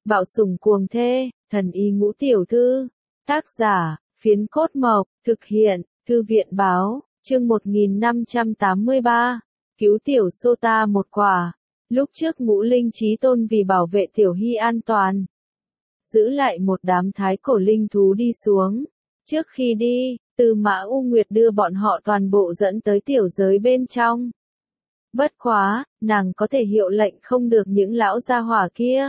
Bạo sủng cuồng thê, thần y ngũ tiểu thư. Tác giả, Phiến Cốt Mộc, thực hiện, Thư viện báo, chương 1583. Cứu tiểu Sota một quả. Lúc trước Ngũ Linh Chí Tôn vì bảo vệ Tiểu Hy an toàn, giữ lại một đám thái cổ linh thú đi xuống. Trước khi đi, Tư Mã U Nguyệt đưa bọn họ toàn bộ dẫn tới tiểu giới bên trong. Bất quá, nàng có thể hiệu lệnh không được những lão gia hỏa kia.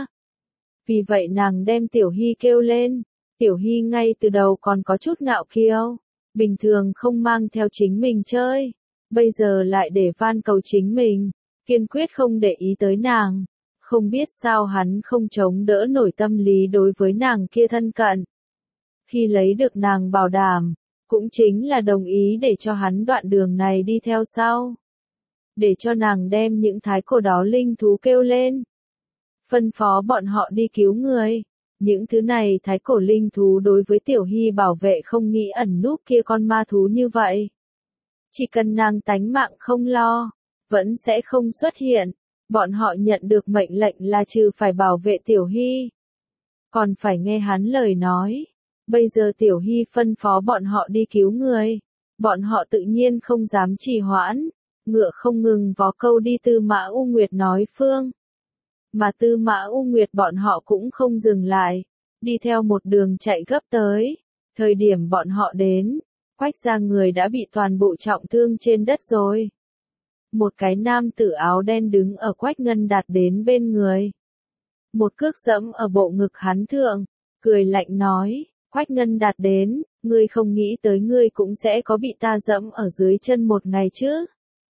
Vì vậy nàng đem Tiểu Hy kêu lên. Tiểu Hy ngay từ đầu còn có chút ngạo kiêu, bình thường không mang theo chính mình chơi, bây giờ lại để van cầu chính mình, kiên quyết không để ý tới nàng. Không biết sao hắn không chống đỡ nổi tâm lý đối với nàng kia thân cận. Khi lấy được nàng bảo đảm, cũng chính là đồng ý để cho hắn đoạn đường này đi theo sau. Để cho nàng đem những thái cổ đó linh thú kêu lên. Phân phó bọn họ đi cứu người. Những thứ này thái cổ linh thú đối với Tiểu Hy bảo vệ không nghĩ ẩn núp kia con ma thú như vậy. Chỉ cần nàng tánh mạng không lo, vẫn sẽ không xuất hiện. Bọn họ nhận được mệnh lệnh là trừ phải bảo vệ Tiểu Hy, còn phải nghe hắn lời nói. Bây giờ Tiểu Hy phân phó bọn họ đi cứu người. Bọn họ tự nhiên không dám trì hoãn. Ngựa không ngừng vó câu đi Tư Mã U Nguyệt nói phương. Mà Tư Mã U Nguyệt bọn họ cũng không dừng lại. Đi theo một đường chạy gấp tới. Thời điểm bọn họ đến, Quách gia người đã bị toàn bộ trọng thương trên đất rồi. Một cái nam tử áo đen đứng ở Quách Ngân Đạt đến bên người. Một cước dẫm ở bộ ngực hắn thượng, cười lạnh nói, Quách Ngân Đạt đến, ngươi không nghĩ tới ngươi cũng sẽ có bị ta dẫm ở dưới chân một ngày chứ.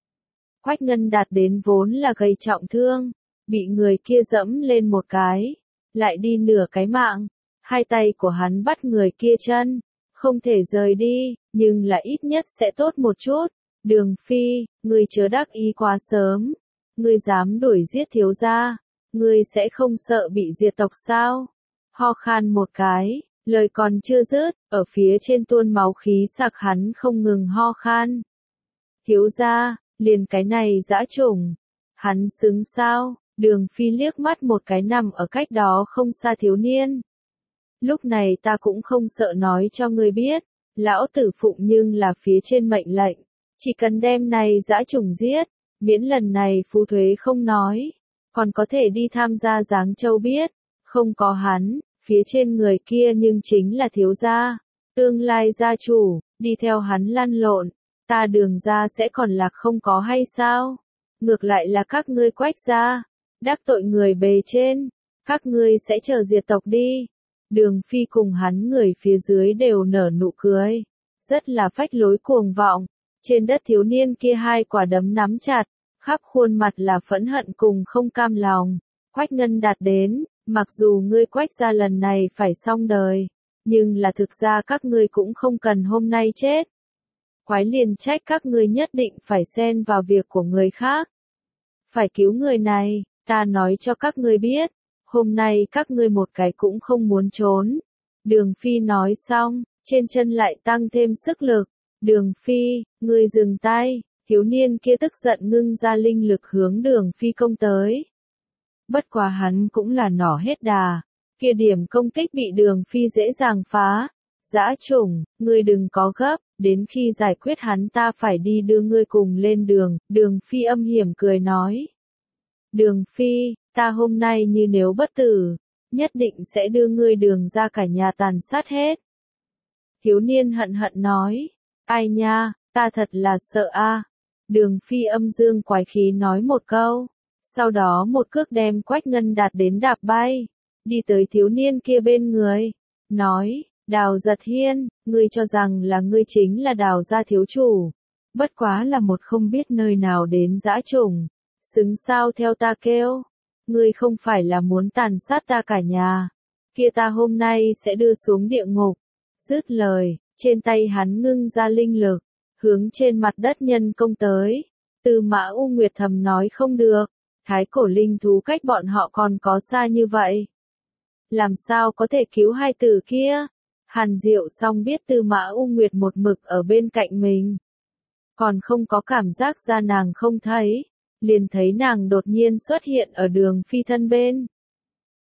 Quách Ngân Đạt đến vốn là gây trọng thương, bị người kia dẫm lên một cái, lại đi nửa cái mạng, hai tay của hắn bắt người kia chân, không thể rời đi, nhưng là ít nhất sẽ tốt một chút. Đường Phi, ngươi chớ đắc ý quá sớm, ngươi dám đuổi giết thiếu gia, ngươi sẽ không sợ bị diệt tộc sao? Ho khan một cái, lời còn chưa dứt, ở phía trên tuôn máu khí sặc hắn không ngừng ho khan. Thiếu gia, liền cái này dã chủng, hắn xứng sao? Đường Phi liếc mắt một cái nằm ở cách đó không xa thiếu niên. Lúc này ta cũng không sợ nói cho ngươi biết, lão tử phụng nhưng là phía trên mệnh lệnh. Chỉ cần đem này dã chủng giết, miễn lần này phú thuế không nói, còn có thể đi tham gia Giáng Châu biết, không có hắn, phía trên người kia nhưng chính là thiếu gia, tương lai gia chủ, đi theo hắn lăn lộn, ta Đường gia sẽ còn lạc không có hay sao? Ngược lại là các ngươi Quách gia, đắc tội người bề trên, các ngươi sẽ chờ diệt tộc đi. Đường Phi cùng hắn người phía dưới đều nở nụ cười, rất là phách lối cuồng vọng. Trên đất thiếu niên kia hai quả đấm nắm chặt, khắp khuôn mặt là phẫn hận cùng không cam lòng. Quách Ngân Đạt đến, mặc dù ngươi Quách gia lần này phải xong đời, nhưng là thực ra các ngươi cũng không cần hôm nay chết. Quái liền trách các ngươi nhất định phải xen vào việc của người khác. Phải cứu người này, ta nói cho các ngươi biết, hôm nay các ngươi một cái cũng không muốn trốn. Đường Phi nói xong, trên chân lại tăng thêm sức lực. Đường Phi, ngươi dừng tay, thiếu niên kia tức giận ngưng ra linh lực hướng Đường Phi công tới. Bất quá hắn cũng là nỏ hết đà, kia điểm công kích bị Đường Phi dễ dàng phá. Dã chủng, ngươi đừng có gấp, đến khi giải quyết hắn ta phải đi đưa ngươi cùng lên đường. Đường Phi âm hiểm cười nói. Đường Phi, ta hôm nay như nếu bất tử, nhất định sẽ đưa ngươi Đường ra cả nhà tàn sát hết. Thiếu niên hận hận nói. Ai nha, ta thật là sợ a. Đường Phi âm dương quái khí nói một câu, sau đó một cước đem Quách Ngân Đạt đến đạp bay, đi tới thiếu niên kia bên người, nói, Đào Giật Hiên, ngươi cho rằng là ngươi chính là Đào gia thiếu chủ, bất quá là một không biết nơi nào đến dã chủng, xứng sao theo ta kêu, ngươi không phải là muốn tàn sát ta cả nhà, kia ta hôm nay sẽ đưa xuống địa ngục. Dứt lời, trên tay hắn ngưng ra linh lực, hướng trên mặt đất nhân công tới. Tư Mã U Nguyệt thầm nói không được, thái cổ linh thú cách bọn họ còn có xa như vậy. Làm sao có thể cứu hai tử kia? Hàn Diệu song biết Tư Mã U Nguyệt một mực ở bên cạnh mình, còn không có cảm giác ra nàng không thấy, liền thấy nàng đột nhiên xuất hiện ở Đường Phi thân bên.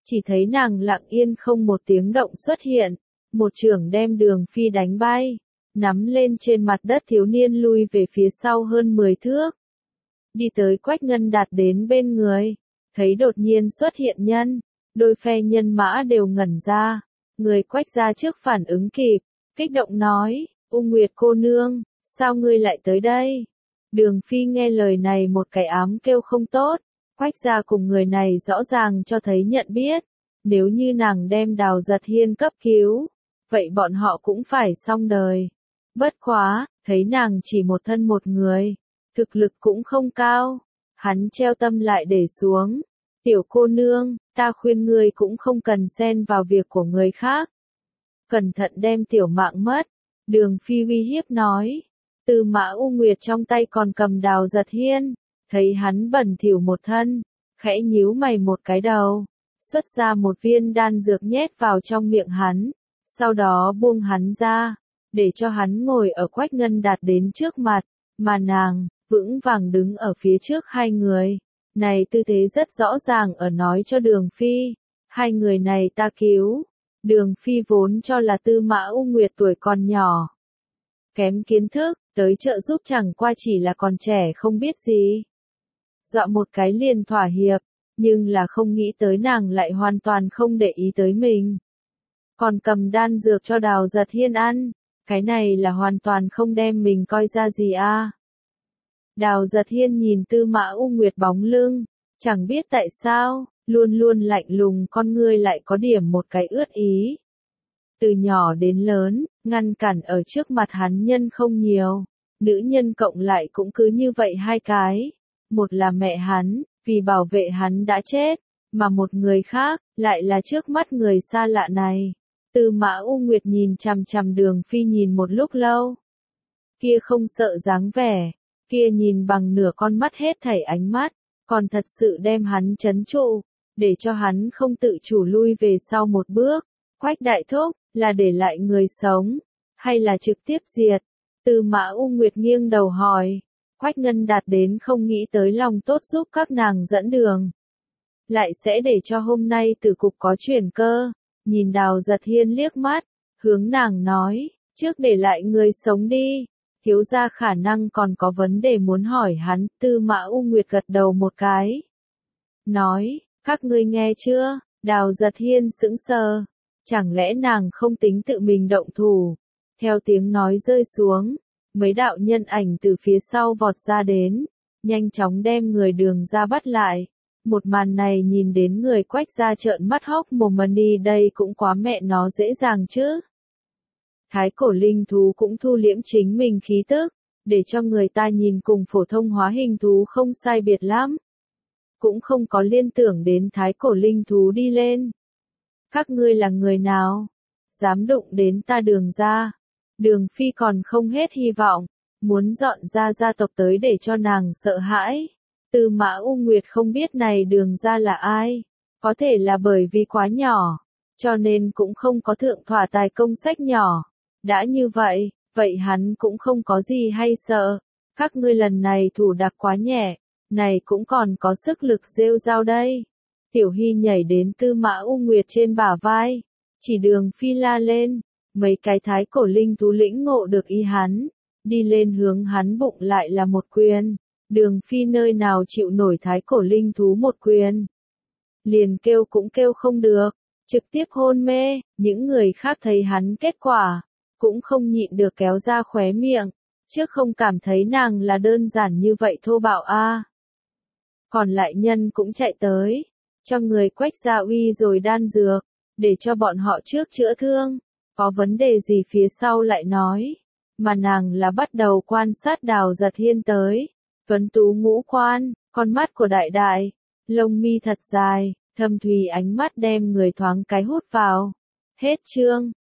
chỉ thấy nàng lặng yên không một tiếng động xuất hiện, một chưởng đem Đường Phi đánh bay, nắm lên trên mặt đất thiếu niên lui về phía sau hơn 10 thước. Đi tới Quách Ngân Đạt đến bên người, thấy đột nhiên xuất hiện nhân, đôi phe nhân mã đều ngẩn ra, người Quách ra trước phản ứng kịp, kích động nói, U Nguyệt cô nương, sao ngươi lại tới đây? Đường Phi nghe lời này một cái ám kêu không tốt, Quách ra cùng người này rõ ràng cho thấy nhận biết, nếu như nàng đem Đào Giật Hiên cấp cứu, vậy bọn họ cũng phải xong đời. Bất quá, thấy nàng chỉ một thân một người, thực lực cũng không cao, hắn treo tâm lại để xuống. Tiểu cô nương, ta khuyên ngươi cũng không cần xen vào việc của người khác. Cẩn thận đem tiểu mạng mất. Đường Phi uy hiếp nói. Tư Mã U Nguyệt trong tay còn cầm Đào Giật Hiên, thấy hắn bẩn thỉu một thân, khẽ nhíu mày một cái đầu, xuất ra một viên đan dược nhét vào trong miệng hắn, sau đó buông hắn ra, để cho hắn ngồi ở Quách Ngân Đạt đến trước mặt, mà nàng vững vàng đứng ở phía trước hai người. Này tư thế rất rõ ràng ở nói cho Đường Phi, hai người này ta cứu. Đường Phi vốn cho là Tư Mã U Nguyệt tuổi còn nhỏ, kém kiến thức, tới trợ giúp chẳng qua chỉ là còn trẻ không biết gì. Dọa một cái liền thỏa hiệp, nhưng là không nghĩ tới nàng lại hoàn toàn không để ý tới mình. Còn cầm đan dược cho Đào Giật Hiên ăn, cái này là hoàn toàn không đem mình coi ra gì a. Đào Giật Hiên nhìn Tư Mã U Nguyệt bóng lưng, chẳng biết tại sao, luôn luôn lạnh lùng con ngươi lại có điểm một cái ướt ý. Từ nhỏ đến lớn, ngăn cản ở trước mặt hắn nhân không nhiều, nữ nhân cộng lại cũng cứ như vậy hai cái. Một là mẹ hắn, vì bảo vệ hắn đã chết, mà một người khác, lại là trước mắt người xa lạ này. Tư Mã U Nguyệt nhìn chằm chằm Đường Phi nhìn một lúc lâu. Kia không sợ dáng vẻ, kia nhìn bằng nửa con mắt hết thảy ánh mắt, còn thật sự đem hắn trấn trụ, để cho hắn không tự chủ lui về sau một bước. Quách đại thúc, là để lại người sống, hay là trực tiếp diệt? Tư Mã U Nguyệt nghiêng đầu hỏi. Quách Ngân Đạt đến không nghĩ tới lòng tốt giúp các nàng dẫn đường. Lại sẽ để cho hôm nay Tử cục có chuyển cơ, nhìn Đào Giật Hiên liếc mắt, hướng nàng nói, trước để lại người sống đi, thiếu gia khả năng còn có vấn đề muốn hỏi hắn. Tư Mã U Nguyệt gật đầu một cái. Nói, các ngươi nghe chưa? Đào Giật Hiên sững sờ, chẳng lẽ nàng không tính tự mình động thủ? Theo tiếng nói rơi xuống, mấy đạo nhân ảnh từ phía sau vọt ra đến, nhanh chóng đem người Đường ra bắt lại. Một màn này nhìn đến người Quách ra trợn mắt hốc mồm, đi đây cũng quá mẹ nó dễ dàng chứ. Thái cổ linh thú cũng thu liễm chính mình khí tức, để cho người ta nhìn cùng phổ thông hóa hình thú không sai biệt lắm. Cũng không có liên tưởng đến thái cổ linh thú đi lên. Các ngươi là người nào? Dám đụng đến ta Đường ra? Đường Phi còn không hết hy vọng, muốn dọn ra gia tộc tới để cho nàng sợ hãi. Tư Mã U Nguyệt không biết này Đường ra là ai, có thể là bởi vì quá nhỏ, cho nên cũng không có thượng thỏa tài công sách nhỏ. Đã như vậy, vậy hắn cũng không có gì hay sợ. Các ngươi lần này thủ đặc quá nhẹ, này cũng còn có sức lực rêu rao đây. Tiểu Hy nhảy đến Tư Mã U Nguyệt trên bả vai, chỉ Đường Phi la lên. Mấy cái thái cổ linh thú lĩnh ngộ được ý hắn, đi lên hướng hắn bụng lại là một quyền. Đường Phi nơi nào chịu nổi thái cổ linh thú một quyền. Liền kêu cũng kêu không được, trực tiếp hôn mê. Những người khác thấy hắn kết quả, cũng không nhịn được kéo ra khóe miệng, trước không cảm thấy nàng là đơn giản như vậy thô bạo a. Còn lại nhân cũng chạy tới, cho người Quách gia uy rồi đan dược, để cho bọn họ trước chữa thương, có vấn đề gì phía sau lại nói. Mà nàng là bắt đầu quan sát Đào Giật Hiên tới, tuấn tú ngũ quan, con mắt của đại đại, lông mi thật dài, thâm thùy ánh mắt đem người thoáng cái hút vào. Hết chương.